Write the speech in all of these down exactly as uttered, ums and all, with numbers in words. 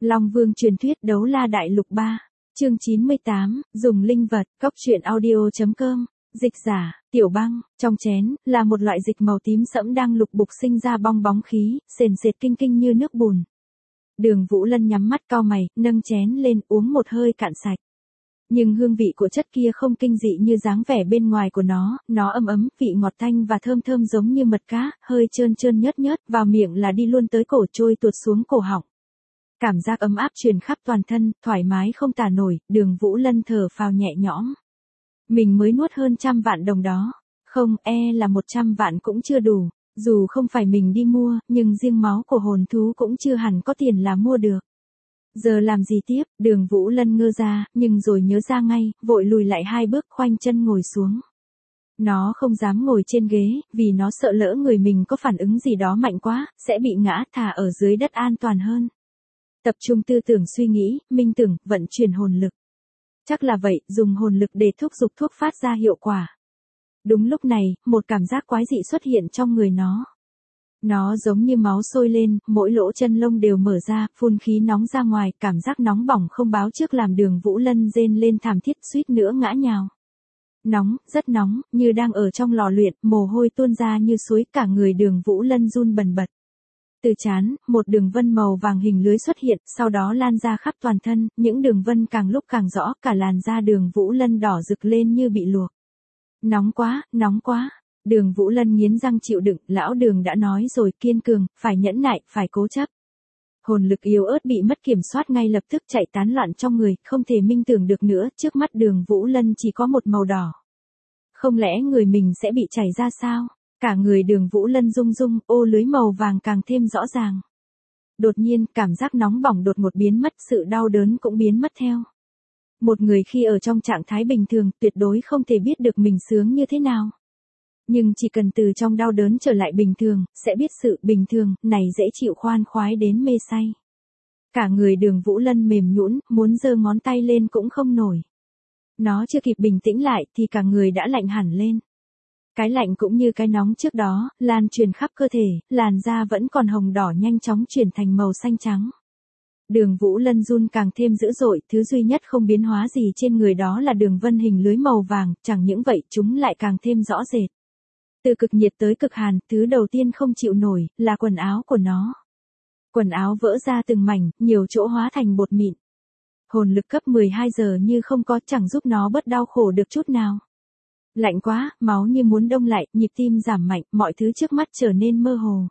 Long Vương truyền thuyết đấu la đại lục ba, chương chín mươi tám, dùng linh vật, cóc truyện audio.com, dịch giả, Tiểu Băng, trong chén, là một loại dịch màu tím sẫm đang lục bục sinh ra bong bóng khí, sền sệt kinh kinh như nước bùn. Đường Vũ Lân nhắm mắt cau mày, nâng chén lên uống một hơi cạn sạch. Nhưng hương vị của chất kia không kinh dị như dáng vẻ bên ngoài của nó, nó ấm ấm, vị ngọt thanh và thơm thơm giống như mật cá, hơi trơn trơn nhớt nhớt, vào miệng là đi luôn tới cổ trôi tuột xuống cổ họng. Cảm giác ấm áp truyền khắp toàn thân, thoải mái không tả nổi, Đường Vũ Lân thở phào nhẹ nhõm. Mình mới nuốt hơn trăm vạn đồng đó. Không, e là một trăm vạn cũng chưa đủ. Dù không phải mình đi mua, nhưng riêng máu của hồn thú cũng chưa hẳn có tiền là mua được. Giờ làm gì tiếp, Đường Vũ Lân ngơ ra, nhưng rồi nhớ ra ngay, vội lùi lại hai bước khoanh chân ngồi xuống. Nó không dám ngồi trên ghế, vì nó sợ lỡ người mình có phản ứng gì đó mạnh quá, sẽ bị ngã, thả ở dưới đất an toàn hơn. Tập trung tư tưởng suy nghĩ, minh tưởng, vận chuyển hồn lực. Chắc là vậy, dùng hồn lực để thúc giục thuốc phát ra hiệu quả. Đúng lúc này, một cảm giác quái dị xuất hiện trong người nó. Nó giống như máu sôi lên, mỗi lỗ chân lông đều mở ra, phun khí nóng ra ngoài, cảm giác nóng bỏng không báo trước làm Đường Vũ Lân rên lên thảm thiết suýt nữa ngã nhào. Nóng, rất nóng, như đang ở trong lò luyện, mồ hôi tuôn ra như suối, cả người Đường Vũ Lân run bần bật. Từ trán, một đường vân màu vàng hình lưới xuất hiện, sau đó lan ra khắp toàn thân, những đường vân càng lúc càng rõ, cả làn da Đường Vũ Lân đỏ rực lên như bị luộc. Nóng quá, nóng quá. Đường Vũ Lân nghiến răng chịu đựng, lão Đường đã nói rồi, kiên cường, phải nhẫn nại, phải cố chấp. Hồn lực yếu ớt bị mất kiểm soát ngay lập tức chạy tán loạn trong người, không thể minh tưởng được nữa, trước mắt Đường Vũ Lân chỉ có một màu đỏ. Không lẽ người mình sẽ bị chảy ra sao? Cả người Đường Vũ Lân rung rung, ô lưới màu vàng càng thêm rõ ràng. Đột nhiên, cảm giác nóng bỏng đột ngột biến mất, sự đau đớn cũng biến mất theo. Một người khi ở trong trạng thái bình thường, tuyệt đối không thể biết được mình sướng như thế nào. Nhưng chỉ cần từ trong đau đớn trở lại bình thường, sẽ biết sự bình thường này dễ chịu khoan khoái đến mê say. Cả người Đường Vũ Lân mềm nhũn, muốn giơ ngón tay lên cũng không nổi. Nó chưa kịp bình tĩnh lại thì cả người đã lạnh hẳn lên. Cái lạnh cũng như cái nóng trước đó, lan truyền khắp cơ thể, làn da vẫn còn hồng đỏ nhanh chóng chuyển thành màu xanh trắng. Đường Vũ Lân run càng thêm dữ dội, thứ duy nhất không biến hóa gì trên người đó là đường vân hình lưới màu vàng, chẳng những vậy chúng lại càng thêm rõ rệt. Từ cực nhiệt tới cực hàn, thứ đầu tiên không chịu nổi, là quần áo của nó. Quần áo vỡ ra từng mảnh, nhiều chỗ hóa thành bột mịn. Hồn lực cấp mười hai giờ như không có, chẳng giúp nó bớt đau khổ được chút nào. Lạnh quá, máu như muốn đông lại, nhịp tim giảm mạnh, mọi thứ trước mắt trở nên mơ hồ.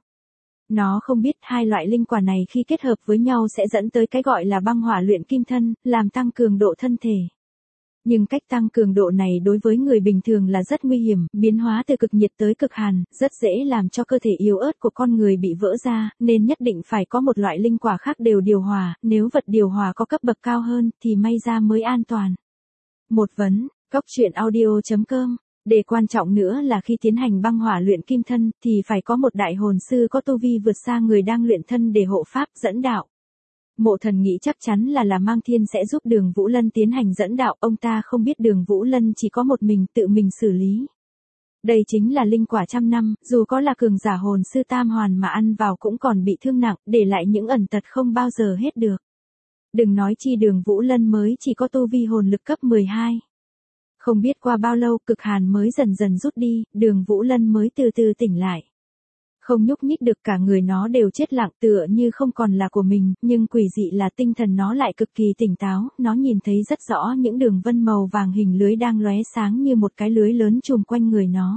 Nó không biết hai loại linh quả này khi kết hợp với nhau sẽ dẫn tới cái gọi là băng hỏa luyện kim thân, làm tăng cường độ thân thể. Nhưng cách tăng cường độ này đối với người bình thường là rất nguy hiểm, biến hóa từ cực nhiệt tới cực hàn, rất dễ làm cho cơ thể yếu ớt của con người bị vỡ ra, nên nhất định phải có một loại linh quả khác đều điều hòa, nếu vật điều hòa có cấp bậc cao hơn, thì may ra mới an toàn. Một vấn, cóc truyện audio.com, để quan trọng nữa là khi tiến hành băng hỏa luyện kim thân, thì phải có một đại hồn sư có tu vi vượt xa người đang luyện thân để hộ pháp, dẫn đạo. Mộ Thần nghĩ chắc chắn là là Mang Thiên sẽ giúp Đường Vũ Lân tiến hành dẫn đạo, ông ta không biết Đường Vũ Lân chỉ có một mình, tự mình xử lý. Đây chính là linh quả trăm năm, dù có là cường giả hồn sư tam hoàn mà ăn vào cũng còn bị thương nặng, để lại những ẩn tật không bao giờ hết được. Đừng nói chi Đường Vũ Lân mới chỉ có tu vi hồn lực cấp mười hai. Không biết qua bao lâu, cực hàn mới dần dần rút đi, Đường Vũ Lân mới từ từ tỉnh lại. Không nhúc nhích được, cả người nó đều chết lặng tựa như không còn là của mình, nhưng quỷ dị là tinh thần nó lại cực kỳ tỉnh táo, nó nhìn thấy rất rõ những đường vân màu vàng hình lưới đang lóe sáng như một cái lưới lớn trùm quanh người nó.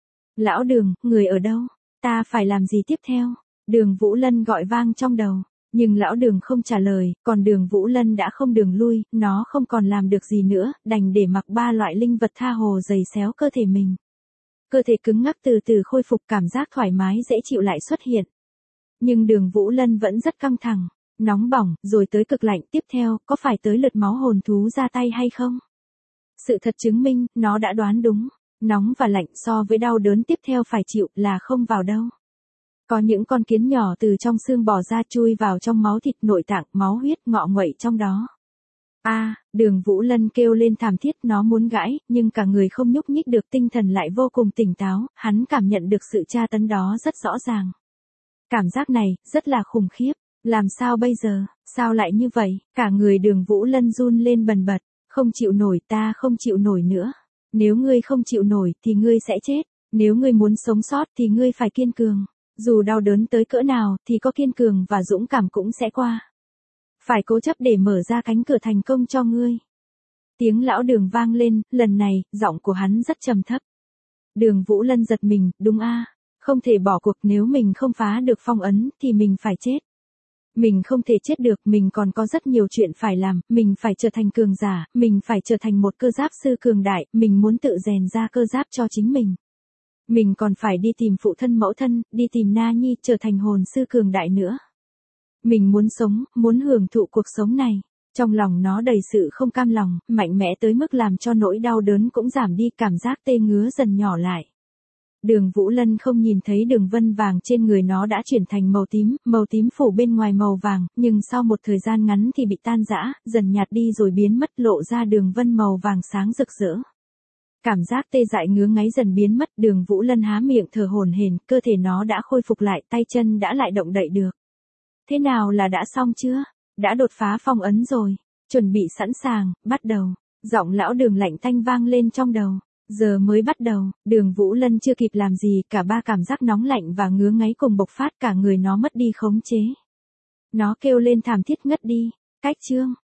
Lão Đường, người ở đâu? Ta phải làm gì tiếp theo? Đường Vũ Lân gọi vang trong đầu. Nhưng lão Đường không trả lời, còn Đường Vũ Lân đã không đường lui, nó không còn làm được gì nữa, đành để mặc ba loại linh vật tha hồ giày xéo cơ thể mình. Cơ thể cứng ngắc từ từ khôi phục, cảm giác thoải mái dễ chịu lại xuất hiện. Nhưng Đường Vũ Lân vẫn rất căng thẳng, nóng bỏng, rồi tới cực lạnh, tiếp theo, có phải tới lượt máu hồn thú ra tay hay không? Sự thật chứng minh, nó đã đoán đúng, nóng và lạnh so với đau đớn tiếp theo phải chịu là không vào đâu. Có những con kiến nhỏ từ trong xương bò ra chui vào trong máu thịt, nội tạng, máu huyết, ngọ nguậy trong đó. A, à, Đường Vũ Lân kêu lên thảm thiết, nó muốn gãi, nhưng cả người không nhúc nhích được, tinh thần lại vô cùng tỉnh táo, hắn cảm nhận được sự tra tấn đó rất rõ ràng. Cảm giác này, rất là khủng khiếp. Làm sao bây giờ, sao lại như vậy, cả người Đường Vũ Lân run lên bần bật, không chịu nổi, ta không chịu nổi nữa. Nếu ngươi không chịu nổi thì ngươi sẽ chết, nếu ngươi muốn sống sót thì ngươi phải kiên cường. Dù đau đớn tới cỡ nào thì có kiên cường và dũng cảm cũng sẽ qua. Phải cố chấp để mở ra cánh cửa thành công cho ngươi. Tiếng lão Đường vang lên, lần này, giọng của hắn rất trầm thấp. Đường Vũ Lân giật mình, đúng a, không thể bỏ cuộc, nếu mình không phá được phong ấn thì mình phải chết. Mình không thể chết được, mình còn có rất nhiều chuyện phải làm, mình phải trở thành cường giả, mình phải trở thành một cơ giáp sư cường đại, mình muốn tự rèn ra cơ giáp cho chính mình. Mình còn phải đi tìm phụ thân mẫu thân, đi tìm Na Nhi, trở thành hồn sư cường đại nữa. Mình muốn sống, muốn hưởng thụ cuộc sống này. Trong lòng nó đầy sự không cam lòng, mạnh mẽ tới mức làm cho nỗi đau đớn cũng giảm đi, cảm giác tê ngứa dần nhỏ lại. Đường Vũ Lân không nhìn thấy đường vân vàng trên người nó đã chuyển thành màu tím, màu tím phủ bên ngoài màu vàng, nhưng sau một thời gian ngắn thì bị tan rã, dần nhạt đi rồi biến mất, lộ ra đường vân màu vàng sáng rực rỡ. Cảm giác tê dại ngứa ngáy dần biến mất, Đường Vũ Lân há miệng thở hổn hển, cơ thể nó đã khôi phục lại, tay chân đã lại động đậy được. Thế nào là đã xong chưa? Đã đột phá phong ấn rồi, chuẩn bị sẵn sàng, bắt đầu. Giọng lão Đường lạnh tanh vang lên trong đầu. Giờ mới bắt đầu, Đường Vũ Lân chưa kịp làm gì, cả ba cảm giác nóng lạnh và ngứa ngáy cùng bộc phát, cả người nó mất đi khống chế. Nó kêu lên thảm thiết ngất đi. Cách chương